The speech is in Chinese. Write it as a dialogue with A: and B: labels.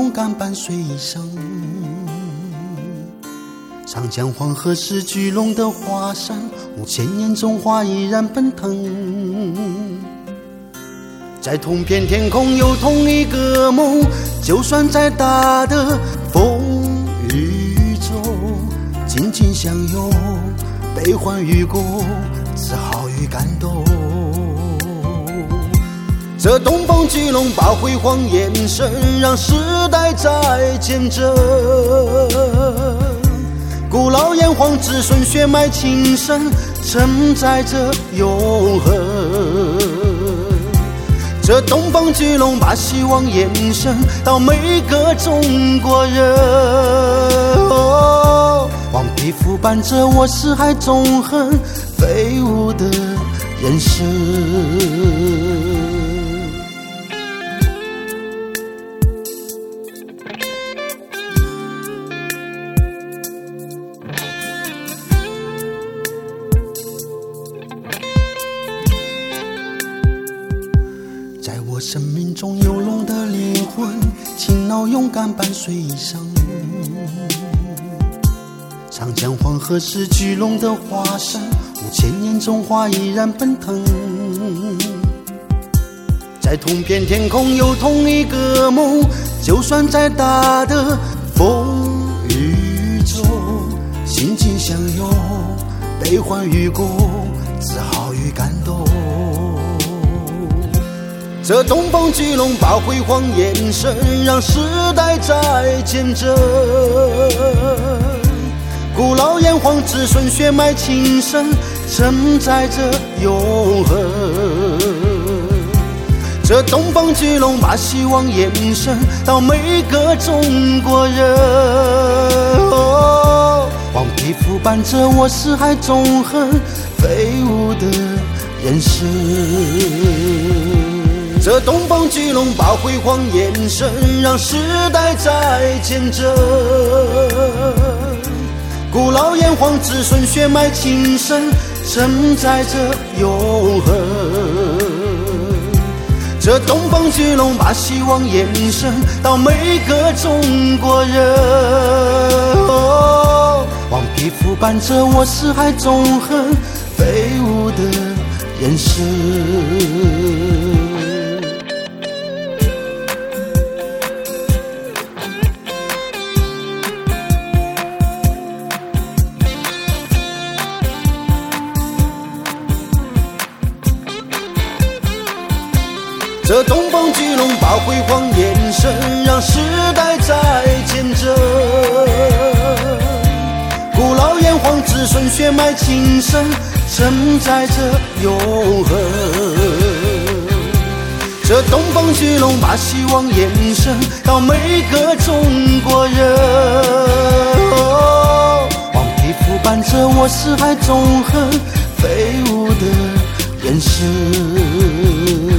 A: 勇敢伴随一生。长江黄河是巨龙的化身，5000年中华依然奔腾。在同片天空有同一个梦，就算再大的风雨中，紧紧相拥，悲欢与共，自豪与感动。这东方巨龙把辉煌延伸，让时代再见证。古老炎黄子孙血脉情深，承载着永恒。这东方巨龙把希望延伸到每个中国人。黄皮肤伴着我四海纵横飞舞的人生。在我生命中有龙的灵魂，勤劳勇敢伴随一生。长江黄河是巨龙的化身，5000年中华依然奔腾。在同片天空有同一个梦，就算再大的风雨中，心紧相拥，悲欢与共，自豪与感动。这东方巨龙把辉煌延伸，让时代再见证。古老炎黄子孙血脉情深，承载着永恒。这东方巨龙把希望延伸到每个中国人。黄皮肤伴着我四海纵横飞舞的人生。这东方巨龙把辉煌延伸，让时代再见证。古老炎黄子孙血脉情深，承载着永恒。这东方巨龙把希望延伸到每个中国人。黄皮肤伴着我四海纵横飞舞的人生。这东方巨龙把辉煌延伸，让时代再见证。古老炎黄子孙血脉情深，承载着永恒。这东方巨龙把希望延伸到每个中国人。黄皮肤伴着我四海纵横飞舞的人生。